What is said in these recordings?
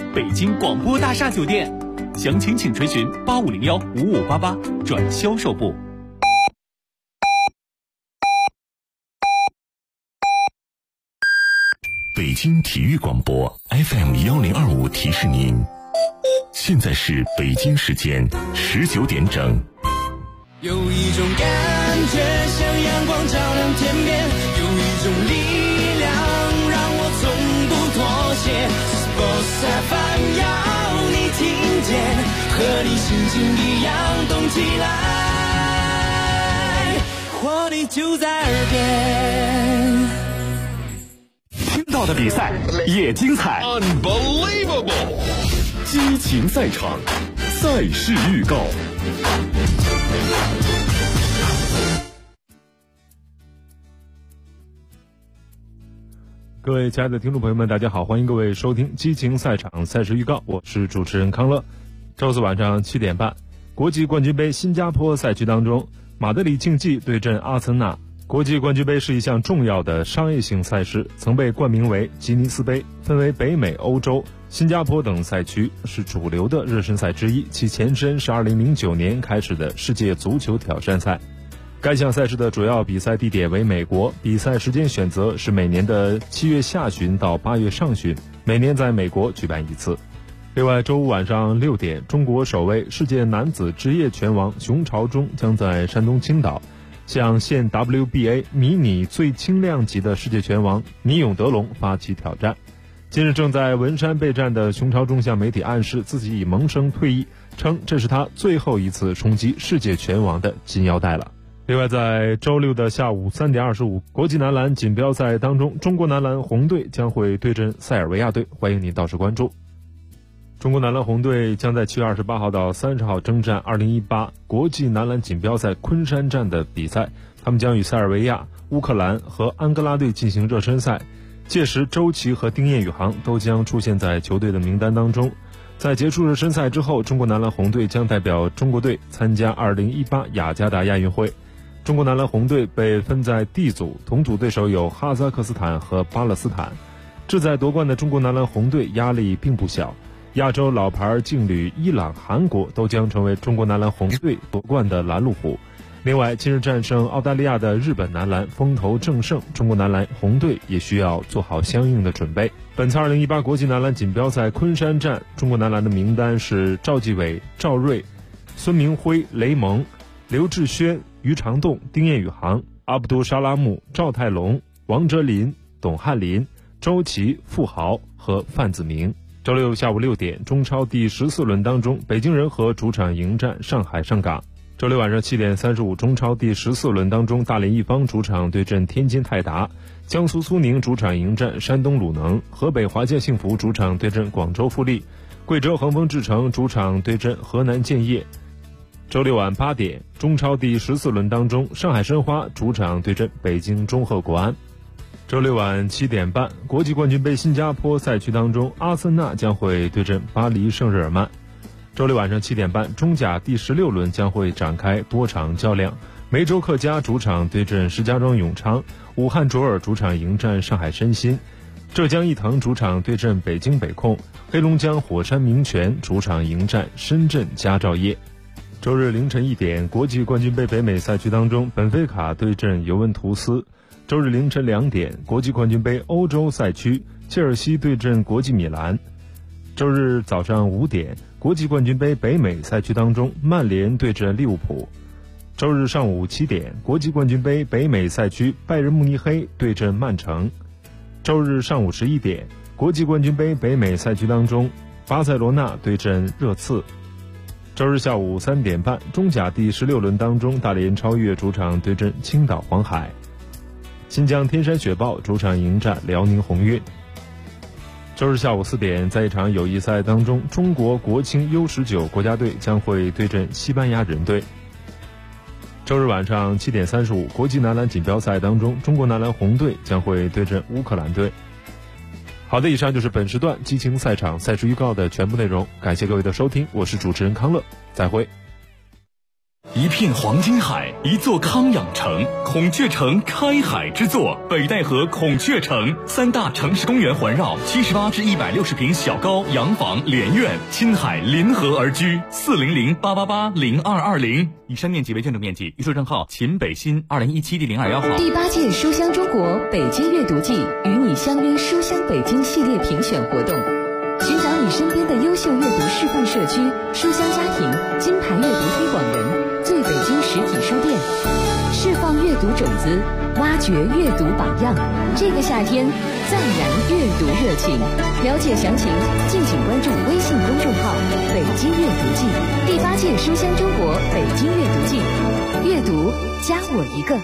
北京广播大厦酒店，详情请垂询85015588转销售部。 北京体育广播 FM1025提示您，现在是北京时间19点整。 有一种感觉像阳光照亮天边，有一种力量让我从不妥协。Sports FM 要你听见，和你心情一样动起来，活力就在耳边。 听到的比赛也精彩 Unbelievable， 激情赛场，赛事预告。 各位亲爱的听众朋友们，大家好，欢迎各位收听激情赛场赛事预告，我是主持人康乐。周四晚上7点半，国际冠军杯新加坡赛区当中，马德里竞技对阵阿森纳。国际冠军杯是一项重要的商业性赛事，曾被冠名为吉尼斯杯，分为北美、欧洲、新加坡等赛区，是主流的热身赛之一。其前身是2009年开始的世界足球挑战赛。该项赛事的主要比赛地点为美国，比赛时间选择是每年的7月下旬到8月上旬，每年在美国举办一次。另外，周五晚上6点，中国首位世界男子职业拳王熊朝忠将在山东青岛向现 WBA 迷你最轻量级的世界拳王倪永德龙发起挑战。近日正在文山备战的熊朝忠向媒体暗示自己已萌生退役，称这是他最后一次冲击世界拳王的金腰带了。另外，在周六的下午3点25，国际男篮锦标赛当中，中国男篮红队将会对阵塞尔维亚队，欢迎您到时关注。中国男篮红队将在7月28号到30号征战2018国际男篮锦标赛昆山站的比赛，他们将与塞尔维亚、乌克兰和安哥拉队进行热身赛，届时周琦和丁彦雨航都将出现在球队的名单当中。在结束热身赛之后，中国男篮红队将代表中国队参加2018雅加达亚运会。中国男篮红队被分在 D 组，同组对手有哈萨克斯坦和巴勒斯坦。志在夺冠的中国男篮红队压力并不小，亚洲老牌劲旅伊朗、韩国都将成为中国男篮红队夺冠的拦路虎。另外，近日战胜澳大利亚的日本男篮风头正盛，中国男篮红队也需要做好相应的准备。本次2018国际男篮锦标赛昆山站，中国男篮的名单是赵继伟、赵睿、孙明辉、雷蒙、刘志轩、于长栋、丁彦雨航、阿卜杜沙拉木、赵泰龙、王哲林、董翰林、周琦、傅豪和范子铭。周六下午6点，中超第14轮当中，北京人和主场迎战上海上港。周六晚上7点35，中超第14轮当中，大连一方主场对阵天津泰达，江苏苏宁主场迎战山东鲁能，河北华夏幸福主场对阵广州富力，贵州恒丰智诚主场对阵河南建业。周六晚8点，中超第14轮当中，上海申花主场对阵北京中赫国安。周六晚7点半，国际冠军杯新加坡赛区当中，阿森纳将会对阵巴黎圣日耳曼。周六晚上7点半，中甲第16轮将会展开多场较量，梅州客家主场对阵石家庄永昌，武汉卓尔主场迎战上海申鑫，浙江毅腾主场对阵北京北控，黑龙江火山名泉主场迎战深圳佳兆业。周日凌晨1点，国际冠军杯北美赛区当中，本菲卡对阵尤文图斯。周日凌晨2点，国际冠军杯欧洲赛区，切尔西对阵国际米兰。周日早上5点，国际冠军杯北美赛区当中，曼联对阵利物浦。周日上午7点，国际冠军杯北美赛区，拜仁慕尼黑对阵曼城。周日上午11点，国际冠军杯北美赛区当中，巴塞罗那对阵热刺。周日下午3点半，中甲第16轮当中，大连超越主场对阵青岛黄海，新疆天山雪豹主场迎战辽宁宏运。周日下午4点，在一场友谊赛当中，中国国青 U19 国家队将会对阵西班牙人队。周日晚上7点35，国际男篮锦标赛当中，中国男篮红队将会对阵乌克兰队。好的，以上就是本时段激情赛场赛事预告的全部内容，感谢各位的收听，我是主持人康乐，再会。 一片黄金海，一座康养城，孔雀城开海之作，北戴河孔雀城，3大城市公园环绕，78至160平小高洋房连院，亲海临河而居，400-888-0220。以上面积为建筑面积，预售账号秦北新2017第021号。 第8届书香中国北京阅读季与你相约书香北京系列评选活动，寻找你身边的优秀阅读示范社区、书香家庭、金牌阅读推广人、最北京实体书店，释放阅读种子，挖掘阅读榜样。这个夏天再燃阅读热情。了解详情，敬请关注微信公众号“北京阅读季”。第8届书香中国北京阅读季，阅读加我一个。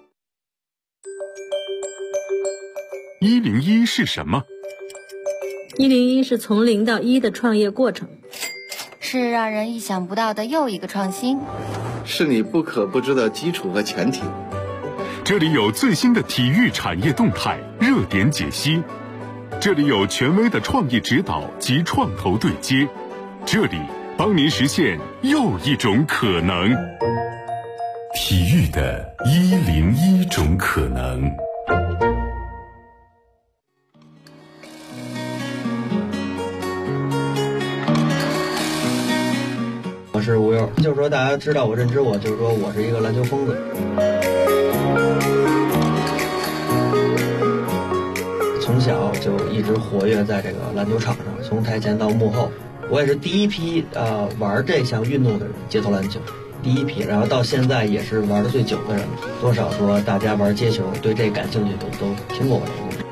101是什么 ？101是从0到1的创业过程， 是让人意想不到的又一个创新， 是你不可不知的基础和前提。 这里有最新的体育产业动态、热点解析，这里有权威的创业指导及创投对接，这里帮您实现又一种可能。体育的101种可能。 我是吴悠，就是说大家知道我、认知我，就是说我是一个篮球疯子。从小就一直活跃在这个篮球场上，从台前到幕后。我也是第一批玩这项运动的人，街头篮球第一批，然后到现在也是玩的最久的人。多少说大家玩街球对这感兴趣的都听过我这个故事。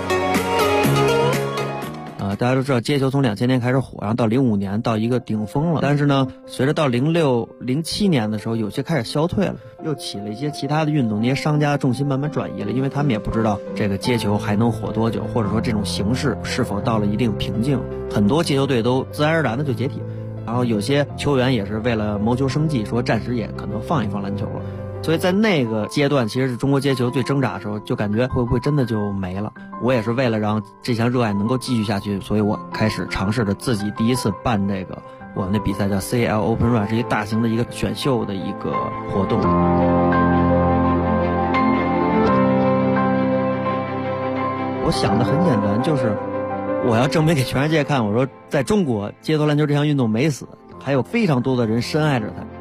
大家都知道街球从2000年开始火，然后到05年到一个顶峰了，但是呢随着到06、07年的时候有些开始消退了，又起了一些其他的运动，那些商家重心慢慢转移了，因为他们也不知道这个街球还能火多久，或者说这种形式是否到了一定瓶颈，很多街球队都自然而然的就解体了，然后有些球员也是为了谋求生计，说暂时也可能放一放篮球了。所以在那个阶段，其实是中国街球最挣扎的时候，就感觉会不会真的就没了。我也是为了让这项热爱能够继续下去，所以我开始尝试着自己第一次办这个我们的比赛，叫 CL Open Run， 是一个大型的一个选秀的一个活动。我想的很简单，就是我要证明给全世界看，我说在中国街头篮球这项运动没死，还有非常多的人深爱着它。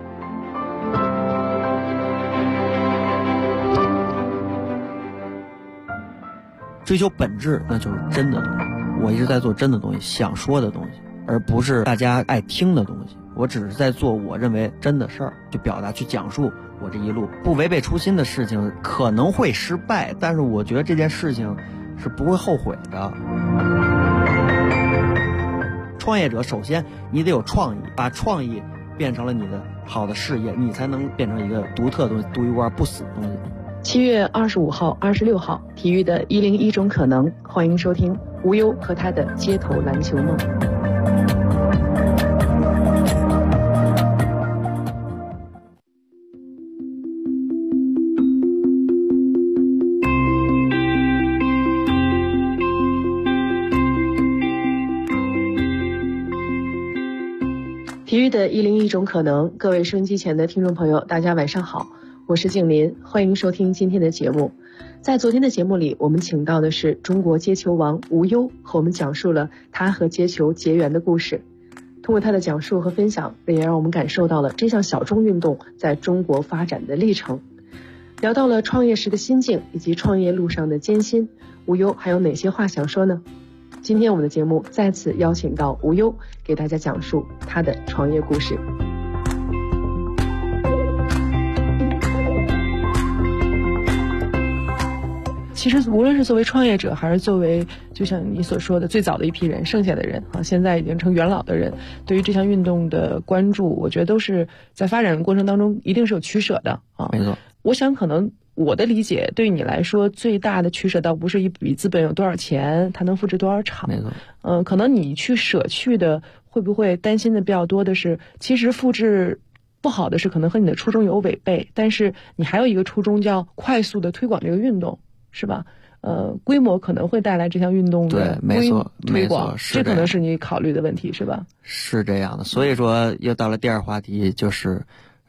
追求本质，那就是真的东西。我一直在做真的东西，想说的东西，而不是大家爱听的东西。我只是在做我认为真的事儿，去表达、去讲述我这一路不违背初心的事情，可能会失败，但是我觉得这件事情是不会后悔的。创业者首先你得有创意，把创意变成了你的好的事业，你才能变成一个独特的东西，独一无二不死的东西。 7月25号、26号，体育的101种可能，欢迎收听吴悠和他的街头篮球梦。体育的101种可能，各位收音机前的听众朋友，大家晚上好。我是静林，欢迎收听今天的节目。在昨天的节目里，我们请到的是中国街球王吴悠，和我们讲述了他和街球结缘的故事。通过他的讲述和分享，也让我们感受到了这项小众运动在中国发展的历程，聊到了创业时的心境以及创业路上的艰辛。吴悠还有哪些话想说呢？今天我们的节目再次邀请到吴悠，给大家讲述他的创业故事。其实无论是作为创业者，还是作为就像你所说的最早的一批人，剩下的人啊，现在已经成元老的人，对于这项运动的关注，我觉得都是在发展过程当中一定是有取舍的啊。 没错， 我想可能我的理解，对于你来说最大的取舍倒不是一笔资本有多少钱，它能复制多少场。 没错， 可能你去舍去的，会不会担心的比较多的是，其实复制不好的是可能和你的初衷有违背，但是你还有一个初衷叫快速的推广这个运动。是吧？规模可能会带来这项运动的推广，这可能是你考虑的问题，是吧？ 是这样的，所以说又到了第二话题，就是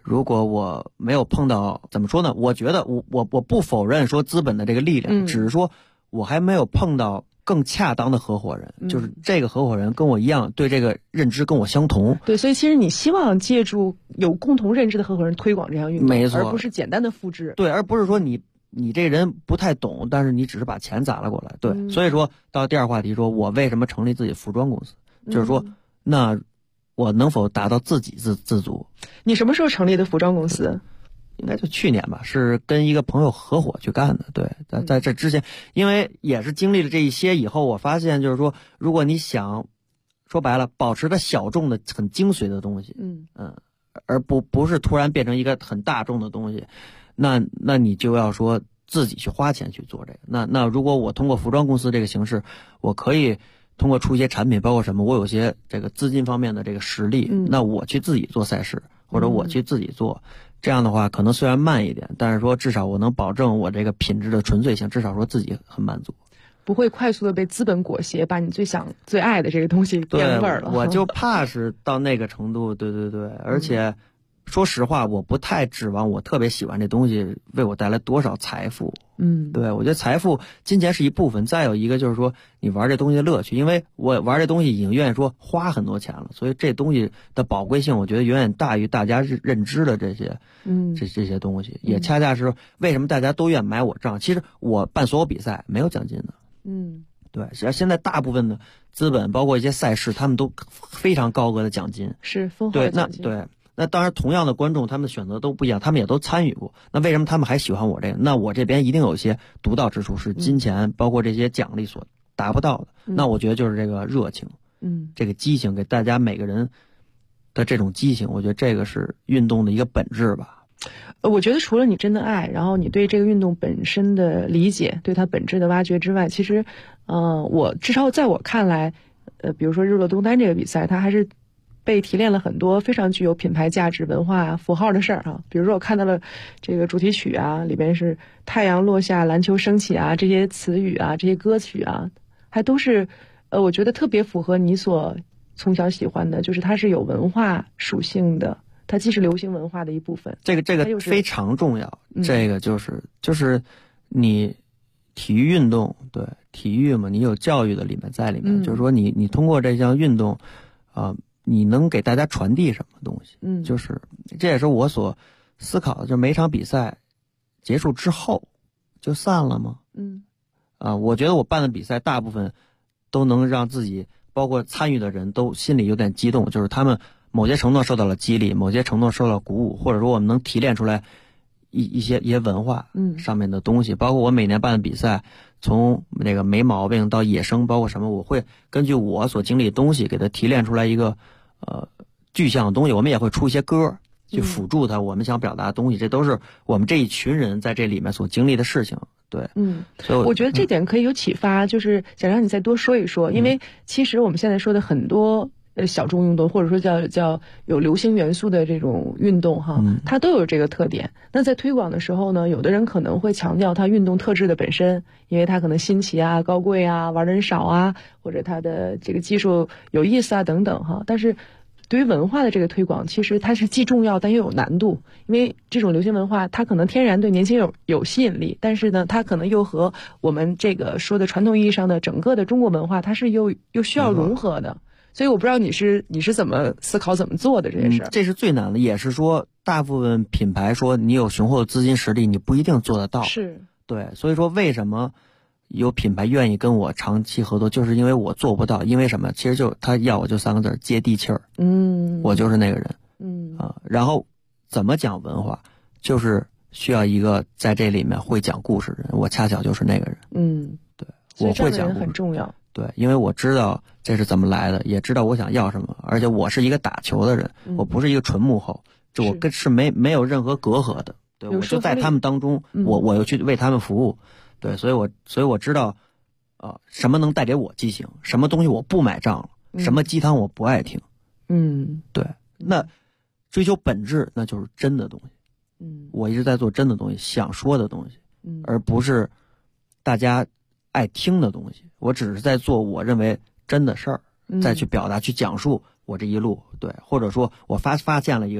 如果我没有碰到，怎么说呢？我觉得我不否认说资本的这个力量，只是说我还没有碰到更恰当的合伙人，就是这个合伙人跟我一样对这个认知跟我相同。 对，所以其实你希望借助有共同认知的合伙人推广这项运动， 没错， 而不是简单的复制。 对，而不是说你这人不太懂，但是你只是把钱砸了过来。对，所以说到第二话题说，我为什么成立自己服装公司，就是说那我能否达到自给自足？ 你什么时候成立的服装公司？ 应该就去年吧，是跟一个朋友合伙去干的。对，在这之前，因为也是经历了这一些以后，我发现就是说，如果你想说白了，保持着小众的、很精髓的东西，而不是突然变成一个很大众的东西，那你就要说自己去花钱去做这个。那如果我通过服装公司这个形式，我可以通过出一些产品，包括什么，我有些这个资金方面的这个实力，那我去自己做赛事，或者我去自己做。这样的话，可能虽然慢一点，但是说至少我能保证我这个品质的纯粹性，至少说自己很满足， 不会快速的被资本裹挟，把你最爱的这个东西变味儿了。 我就怕是到那个程度，对，而且说实话，我不太指望我特别喜欢这东西为我带来多少财富。对，我觉得财富、金钱是一部分，再有一个就是说你玩这东西的乐趣。因为我玩这东西已经愿意说花很多钱了，所以这东西的宝贵性，我觉得远远大于大家认知的这些，这些东西。也恰恰是为什么大家都愿买我账。其实我办所有比赛没有奖金的。对，现在大部分的资本，包括一些赛事，他们都非常高额的奖金， 是丰厚的奖金。 对。那当然，同样的观众，他们的选择都不一样，他们也都参与过。那为什么他们还喜欢我这个？那我这边一定有一些独到之处，是金钱，包括这些奖励所达不到的。那我觉得就是这个热情，这个激情，给大家每个人的这种激情，我觉得这个是运动的一个本质吧。 我觉得除了你真的爱，然后你对这个运动本身的理解，对它本质的挖掘之外，其实，我至少在我看来，比如说日落东单这个比赛，它还是被提炼了很多非常具有品牌价值、文化符号的事儿哈。比如说我看到了这个主题曲啊，里边是太阳落下、篮球升起啊，这些词语啊，这些歌曲啊，还都是我觉得特别符合你所从小喜欢的，就是它是有文化属性的，它既是流行文化的一部分。 这个非常重要。这个就是你体育运动，对体育嘛，你有教育的里面在里面，就是说你通过这项运动你能给大家传递什么东西？就是这也是我所思考的，就是每场比赛结束之后就散了吗？我觉得我办的比赛大部分都能让自己，包括参与的人都心里有点激动，就是他们某些程度受到了激励，某些程度受到了鼓舞，或者说我们能提炼出来一些文化上面的东西。包括我每年办的比赛，从那个没毛病到野生，包括什么，我会根据我所经历的东西给它提炼出来一个具象的东西。我们也会出一些歌去辅助它，我们想表达的东西，这都是我们这一群人在这里面所经历的事情。对，所以我觉得这点可以有启发，就是想让你再多说一说，因为其实我们现在说的很多小众运动，或者说叫有流行元素的这种运动哈，它都有这个特点。那在推广的时候呢，有的人可能会强调它运动特质的本身，因为它可能新奇啊、高贵啊、玩的人少啊，或者它的这个技术有意思啊等等哈。但是对于文化的这个推广，其实它是既重要但又有难度，因为这种流行文化它可能天然对年轻人有吸引力，但是呢，它可能又和我们这个说的传统意义上的整个的中国文化，它是又需要融合的。所以我不知道你是怎么思考、怎么做的这件事。 这是最难的，也是说大部分品牌说你有雄厚的资金实力，你不一定做得到。 是， 对，所以说为什么有品牌愿意跟我长期合作，就是因为我做不到。因为什么？其实就他要我就3个字：接地气儿。我就是那个人。然后怎么讲文化，就是需要一个在这里面会讲故事的人。我恰巧就是那个人。对，我会讲故事， 很重要。 对，因为我知道这是怎么来的，也知道我想要什么，而且我是一个打球的人，我不是一个纯幕后，就我是没有任何隔阂的。对，我就在他们当中，我又去为他们服务。对，所以我知道，什么能带给我激情，什么东西我不买账，什么鸡汤我不爱听。对，那追求本质，那就是真的东西。我一直在做真的东西，想说的东西，而不是大家爱听的东西。我只是在做我认为真的事儿，再去表达、去讲述我这一路。对，或者说我发现了一个人，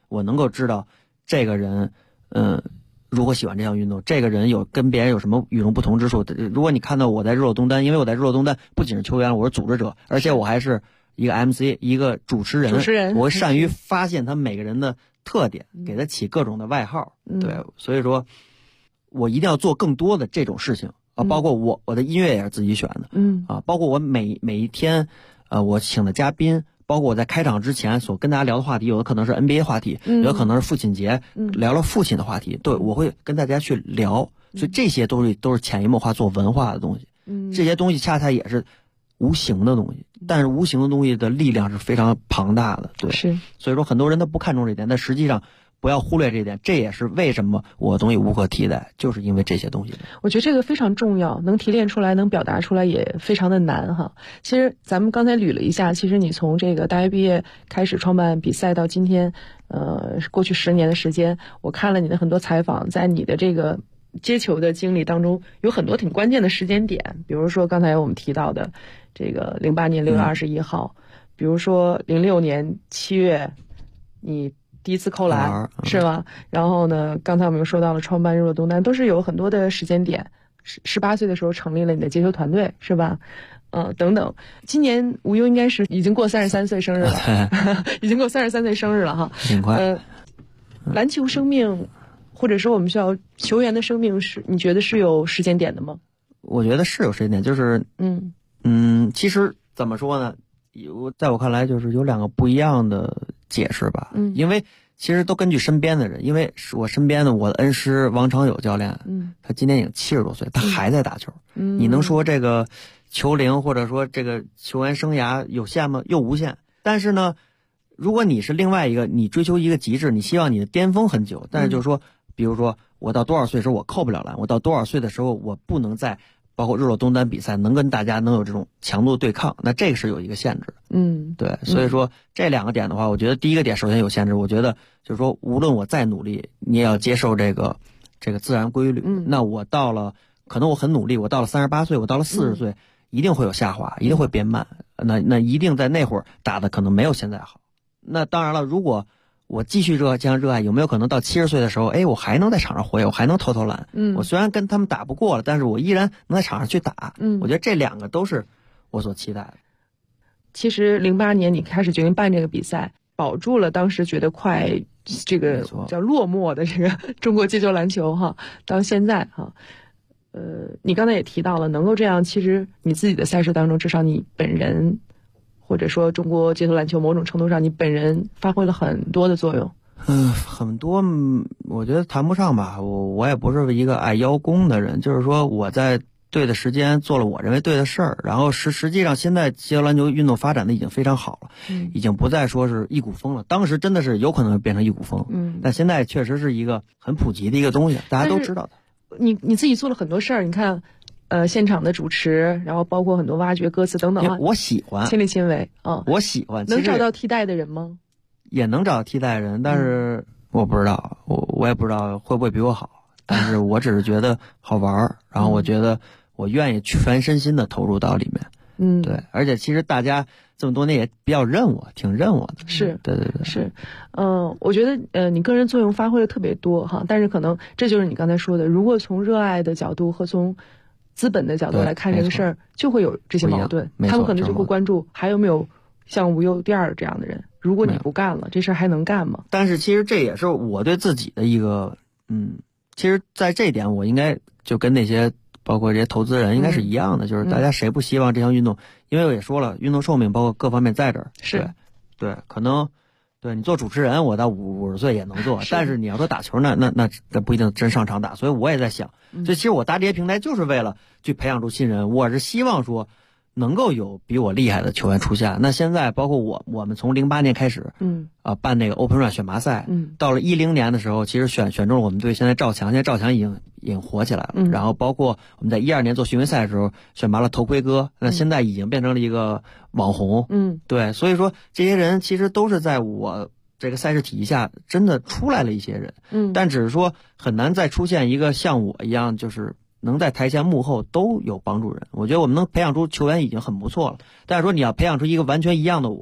我能够知道这个人如何喜欢这项运动，这个人跟别人有什么与众不同之处。如果你看到我在日落东单，因为我在日落东单不仅是球员，我是组织者，而且我还是一个 MC， 一个主持人，我会善于发现他每个人的特点，给他起各种的外号。对，所以说我一定要做更多的这种事情啊，包括我的音乐也是自己选的，包括我每一天我请的嘉宾，包括我在开场之前所跟大家聊的话题，有的可能是 NBA 话题，有的可能是父亲节，聊聊父亲的话题。对，我会跟大家去聊，所以这些都是潜移默化做文化的东西。这些东西恰恰也是无形的东西，但是无形的东西的力量是非常庞大的。对， 是。 所以说很多人都不看重这一点，但实际上不要忽略这一点，这也是为什么我的东西无可替代，就是因为这些东西。 我觉得这个非常重要，能提炼出来，能表达出来也非常的难哈。其实咱们刚才捋了一下，其实你从这个大学毕业开始创办比赛到今天，过去10年的时间，我看了你的很多采访，在你的这个接球的经历当中，有很多挺关键的时间点，比如说刚才我们提到的这个08年6月21号，比如说06年7月你第一次扣篮是吧？然后呢，刚才我们又说到了创办日落东单，都是有很多的时间点。18岁的时候成立了你的接球团队是吧？等等。今年无忧应该是已经过33岁生日了，已经过33岁生日了哈。 挺快。 篮球生命，或者说我们需要球员的生命是，你觉得是有时间点的吗？ 我觉得是有时间点，就是其实怎么说呢？在我看来，就是有2个不一样的解释吧。因为其实都根据身边的人，因为我身边的我的恩师王长友教练，他今年已经70多岁，他还在打球。你能说这个球龄或者说这个球员生涯有限吗？又无限。但是呢，如果你是另外一个，你追求一个极致，你希望你的巅峰很久，但是就是说，比如说我到多少岁的时候我扣不了篮，我到多少岁的时候我不能再包括日落东单比赛能跟大家能有这种强度对抗，那这个是有一个限制的。对，所以说这2个点的话，我觉得第一个点首先有限制，我觉得就是说无论我再努力，你也要接受这个自然规律。那我到了，可能我很努力，我到了38岁，我到了40岁，一定会有下滑，一定会变慢。那一定在那会儿打的可能没有现在好。那当然了，如果我继续热爱，有没有可能到70岁的时候，我还能在场上活跃，我还能投篮。我虽然跟他们打不过了，但是我依然能在场上去打。我觉得这2个都是我所期待的。 其实08年你开始决定办这个比赛，保住了当时觉得快这个叫落寞的这个中国接球篮球哈，到现在哈。你刚才也提到了，能够这样，其实你自己的赛事当中，至少你本人，或者说中国街头篮球某种程度上你本人发挥了很多的作用。 很多我觉得谈不上吧，我也不是一个爱邀功的人，就是说我在对的时间做了我认为对的事儿，然后实际上现在街头篮球运动发展的已经非常好了，已经不再说是一股风了，当时真的是有可能变成一股风，但现在确实是一个很普及的一个东西，大家都知道的。 你自己做了很多事儿，你看现场的主持，然后包括很多挖掘歌词等等啊， 我喜欢亲力亲为啊， 我喜欢。 能找到替代的人吗？ 也能找到替代人，但是我不知道，我也不知道会不会比我好，但是我只是觉得好玩，然后我觉得我愿意全身心的投入到里面。对，而且其实大家这么多年也比较认我，挺认我的。 是， 对， 是，我觉得你个人作用发挥的特别多哈，但是可能这就是你刚才说的，如果从热爱的角度和从资本的角度来看这个事儿，就会有这些矛盾，他们可能就会关注还有没有像无忧第二这样的人，如果你不干了，这事儿还能干吗？ 但是其实这也是我对自己的一个其实在这一点我应该就跟那些包括这些投资人应该是一样的，就是大家谁不希望这项运动，因为我也说了，运动寿命包括各方面在这儿， 是对，可能对你做主持人，我到50岁也能做，但是你要说打球那不一定真上场打，所以我也在想，所以其实我搭这些平台就是为了去培养出新人，我是希望说能够有比我厉害的球员出现。那现在包括我们从08年开始，办那个 Open Run 选拔赛，到了10年的时候，其实选中了我们队现在赵强，现在赵强已经火起来了。然后包括我们在12年做巡回赛的时候选拔了头盔哥，那现在已经变成了一个网红。对，所以说这些人其实都是在我这个赛事体系下真的出来了一些人，但只是说很难再出现一个像我一样就是能在台前幕后都有帮助人。我觉得我们能培养出球员已经很不错了，但是说你要培养出一个完全一样的我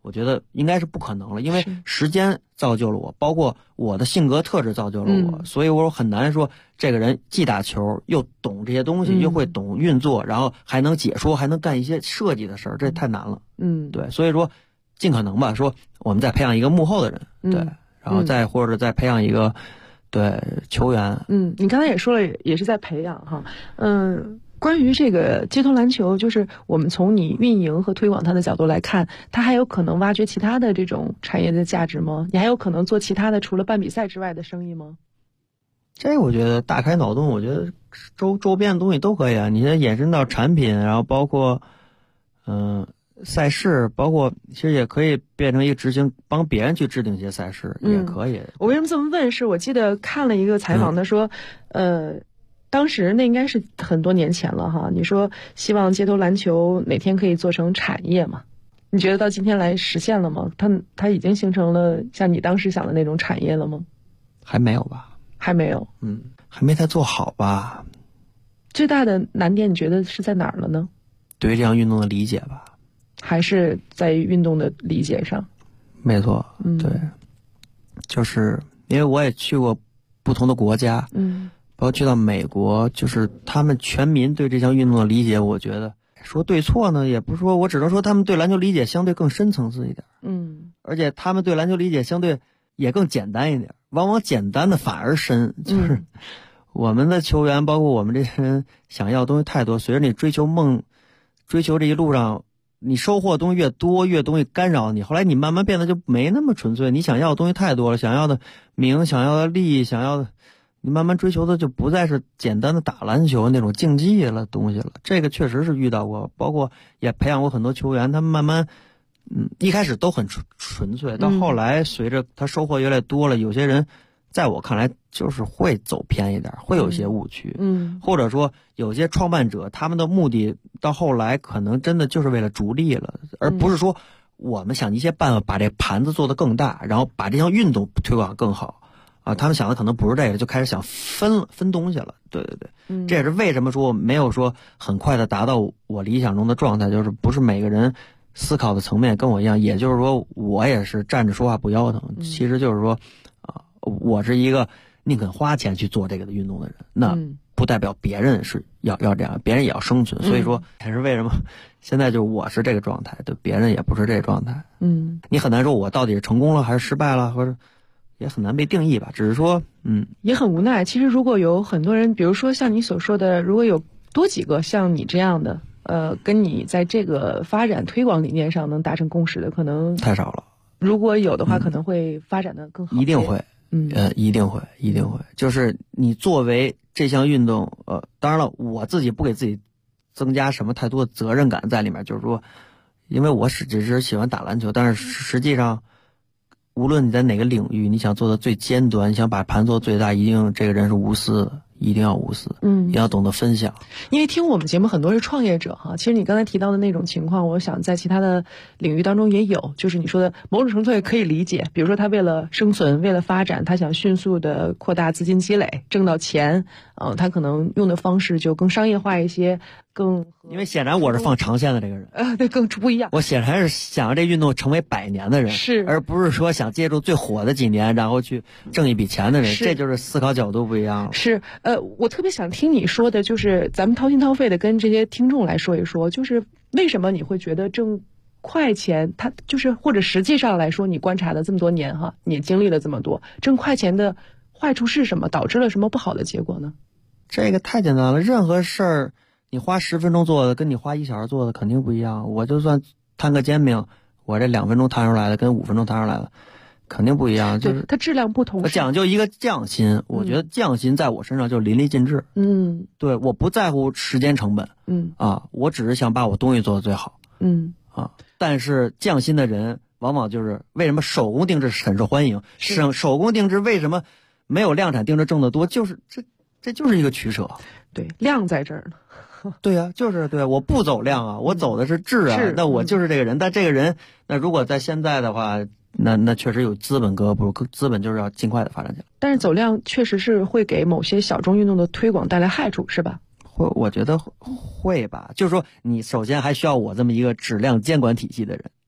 我觉得应该是不可能了，因为时间造就了我，包括我的性格特质造就了我，所以我很难说这个人既打球又懂这些东西，又会懂运作，然后还能解说，还能干一些设计的事儿，这太难了。对，所以说尽可能吧，说我们再培养一个幕后的人，对，然后再或者再培养一个对球员。 你刚才也说了，也是在培养哈。关于这个街头篮球，就是我们从你运营和推广它的角度来看，它还有可能挖掘其他的这种产业的价值吗？你还有可能做其他的除了办比赛之外的生意吗？ 这我觉得大开脑洞，我觉得周边的东西都可以啊。你延伸到产品，然后包括赛事，包括其实也可以变成一个帮别人去制定一些赛事，也可以。 我为什么这么问？是我记得看了一个采访，他说，当时那应该是很多年前了哈。你说希望街头篮球哪天可以做成产业嘛？你觉得到今天来实现了吗？它已经形成了像你当时想的那种产业了吗？ 还没有吧？ 还没有。 还没太做好吧？ 最大的难点你觉得是在哪儿了呢？ 对于这项运动的理解吧。 还是在于运动的理解上。 没错。对，就是因为我也去过不同的国家。包括去到美国，就是他们全民对这项运动的理解，我觉得说对错呢，也不是说，我只能说他们对篮球理解相对更深层次一点。而且他们对篮球理解相对也更简单一点，往往简单的反而深。就是我们的球员，包括我们这些人想要的东西太多，随着你追求这一路上，你收获的东西越多，越东西干扰你，后来你慢慢变得就没那么纯粹，你想要的东西太多了，想要的名，想要的利，想要的。你慢慢追求的就不再是简单的打篮球那种竞技了东西了，这个确实是遇到过，包括也培养过很多球员，他们慢慢，一开始都很纯粹，到后来随着他收获越来越多了，有些人在我看来就是会走偏一点，会有些误区，或者说有些创办者他们的目的到后来可能真的就是为了逐利了，而不是说我们想一些办法把这盘子做得更大，然后把这项运动推广更好。他们想的可能不是这个，就开始想分东西了。对，这也是为什么说没有说很快的达到我理想中的状态，就是不是每个人思考的层面跟我一样，也就是说我也是站着说话不腰疼。其实就是说，我是一个宁肯花钱去做这个的运动的人，那不代表别人是要这样，别人也要生存。所以说，也是为什么现在就我是这个状态，对别人也不是这个状态。你很难说我到底是成功了还是失败了，或者。也很难被定义吧，只是说， 也很无奈。其实如果有很多人，比如说像你所说的，如果有多几个像你这样的，跟你在这个发展推广理念上能达成共识的，可能太少了。 如果有的话，可能会发展的更好。 一定会，一定会。就是你作为这项运动，当然了，我自己不给自己增加什么太多的责任感在里面，就是说，因为我只是喜欢打篮球，但是实际上。无论你在哪个领域，你想做的最尖端，你想把盘做最大，一定这个人是无私的，一定要无私，也要懂得分享。 因为听我们节目很多是创业者哈，其实你刚才提到的那种情况，我想在其他的领域当中也有，就是你说的某种程度也可以理解。比如说他为了生存，为了发展，他想迅速的扩大资金积累，挣到钱，他可能用的方式就更商业化一些。 因为显然我是放长线的这个人， 对，更不一样。 我显然是想让这运动成为100年的人， 是， 而不是说想借助最火的几年，然后去挣一笔钱的人，这就是思考角度不一样了。 是，我特别想听你说的，就是咱们掏心掏肺的跟这些听众来说一说，就是为什么你会觉得挣快钱，它就是或者实际上来说，你观察了这么多年哈，你经历了这么多，挣快钱的坏处是什么？导致了什么不好的结果呢？ 这个太简单了，任何事儿。你花10分钟做的跟你花1小时做的肯定不一样。我就算摊个煎饼，我这2分钟摊出来的跟5分钟摊出来的肯定不一样，就是它质量不同。 我讲究一个匠心，我觉得匠心在我身上就淋漓尽致。对，我不在乎时间成本。我只是想把我东西做得最好。但是匠心的人往往就是为什么手工定制很受欢迎？手工定制为什么没有量产定制挣得多？就是这就是一个取舍。 对，量在这儿呢。 对啊，就是对，我不走量啊，我走的是质啊。那我就是这个人，但这个人，那如果在现在的话，那确实有资本搁不住，资本就是要尽快的发展起来。 但是走量确实是会给某些小众运动的推广带来害处，是吧？ 我觉得会吧，就是说你首先还需要我这么一个质量监管体系的人。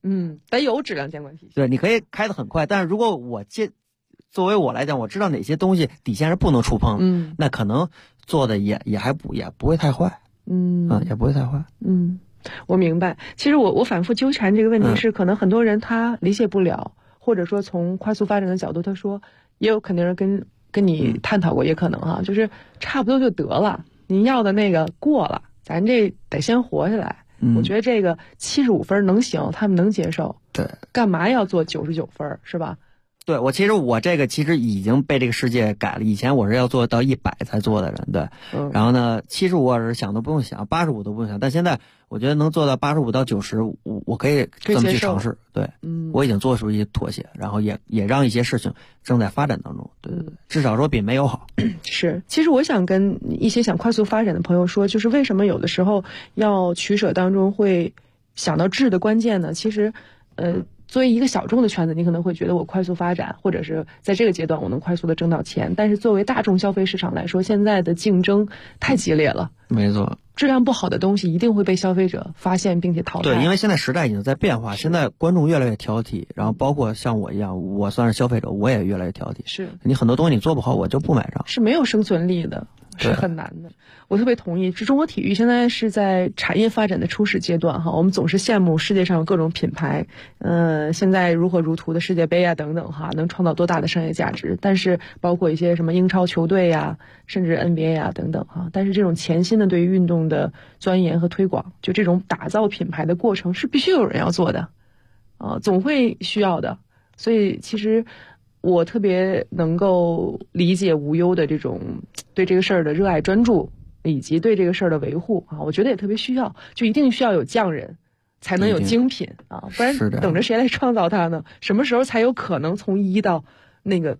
得有质量监管体系。 对，你可以开得很快，但是如果作为我来讲，我知道哪些东西底线是不能触碰的，那可能做的也不会太坏，也不会太坏。 我明白。其实我反复纠缠这个问题是，可能很多人他理解不了，或者说从快速发展的角度，他说也有肯定人跟你探讨过，也可能就是差不多就得了，您要的那个过了，咱这得先活下来。我觉得这个75分能行，他们能接受。 对， 干嘛要做99分，是吧？ 对，我其实已经被这个世界改了。以前我是要做到100才做的人，对。然后呢，75我是想都不用想，85都不用想。但现在我觉得能做到85到90，我可以这么去尝试。对，我已经做出一些妥协，然后也让一些事情正在发展当中。对，至少说比没有好。 是，其实我想跟一些想快速发展的朋友说，就是为什么有的时候要取舍当中会想到质的关键呢？其实，作为一个小众的圈子，你可能会觉得我快速发展，或者是在这个阶段我能快速的挣到钱。但是作为大众消费市场来说，现在的竞争太激烈了。 没错， 质量不好的东西一定会被消费者发现并且淘汰。 对，因为现在时代已经在变化，现在观众越来越挑剔，然后包括像我一样，我算是消费者，我也越来越挑剔。 是你很多东西你做不好，我就不买账， 是没有生存力的，是很难的。我特别同意，中国体育现在是在产业发展的初始阶段哈。我们总是羡慕世界上有各种品牌，现在如火如荼的世界杯啊等等哈，能创造多大的商业价值。但是包括一些什么英超球队呀，甚至 NBA 呀等等哈。但是这种潜心的对于运动的钻研和推广，就这种打造品牌的过程是必须有人要做的，总会需要的。所以其实我特别能够理解无忧的这种对这个事儿的热爱专注，以及对这个事儿的维护啊，我觉得也特别需要，就一定需要有匠人才能有精品啊，不然等着谁来创造它呢？什么时候才有可能从0到那个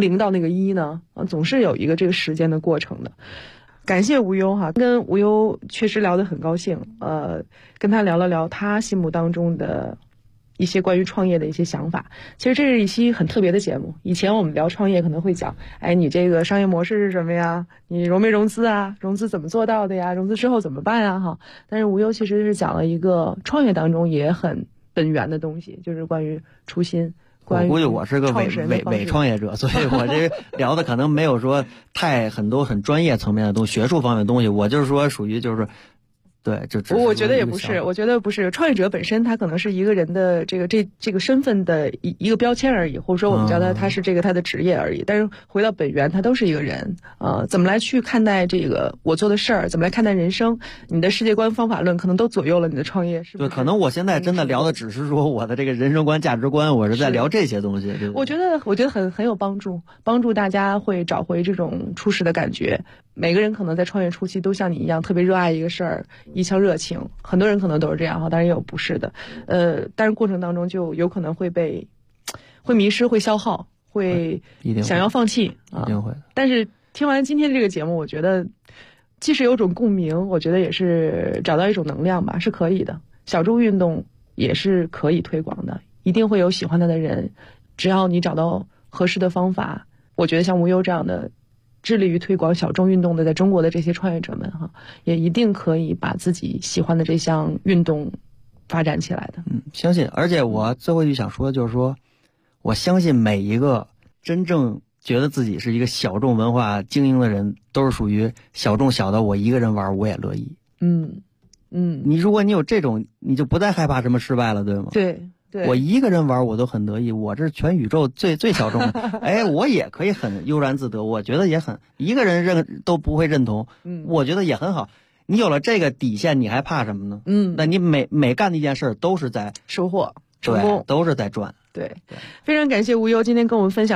1呢？总是有一个这个时间的过程的。感谢无忧哈，跟无忧确实聊得很高兴，跟他聊了聊他心目当中的一些关于创业的一些想法。其实这是一期很特别的节目。以前我们聊创业可能会讲，你这个商业模式是什么呀？你融没融资啊？融资怎么做到的呀？融资之后怎么办啊？哈，但是无忧其实是讲了一个创业当中也很本源的东西，就是关于初心。 我估计我是个伪创业者，所以我这聊的可能没有说很多很专业层面的东西，学术方面的东西，我就是说属于就是。对， 我觉得也不是，我觉得不是。创业者本身他可能是一个人的这个身份的一个标签而已，或者说我们叫他是他的职业而已。但是回到本源，他都是一个人怎么来去看待这个我做的事儿，怎么来看待人生，你的世界观方法论可能都左右了你的创业，是不是？ 对，可能我现在真的聊的只是说我的这个人生观价值观，我是在聊这些东西。对， 我觉得很有帮助大家会找回这种初始的感觉。每个人可能在创业初期都像你一样特别热爱一个事儿，一腔热情，很多人可能都是这样哈，当然也有不是的，但是过程当中就有可能会迷失，会消耗，会想要放弃一定会。 但是听完今天这个节目，我觉得既是有种共鸣，我觉得也是找到一种能量吧，是可以的。小众运动也是可以推广的，一定会有喜欢它的人，只要你找到合适的方法，我觉得像无忧这样的致力于推广小众运动的在中国的这些创业者们哈，也一定可以把自己喜欢的这项运动发展起来的。 相信。而且我最后一句想说的就是说，我相信每一个真正觉得自己是一个小众文化精英的人，都是属于小众小的我一个人玩我也乐意。如果你有这种，你就不再害怕什么失败了，对吗？ 对。 我一个人玩我都很得意，我这是全宇宙最小众的我也可以很悠然自得，我觉得也很一个人都不会认同，我觉得也很好。你有了这个底线，你还怕什么呢？那你每干的一件事都是在收获成功， 都是在赚。 对，非常感谢无忧今天跟我们分享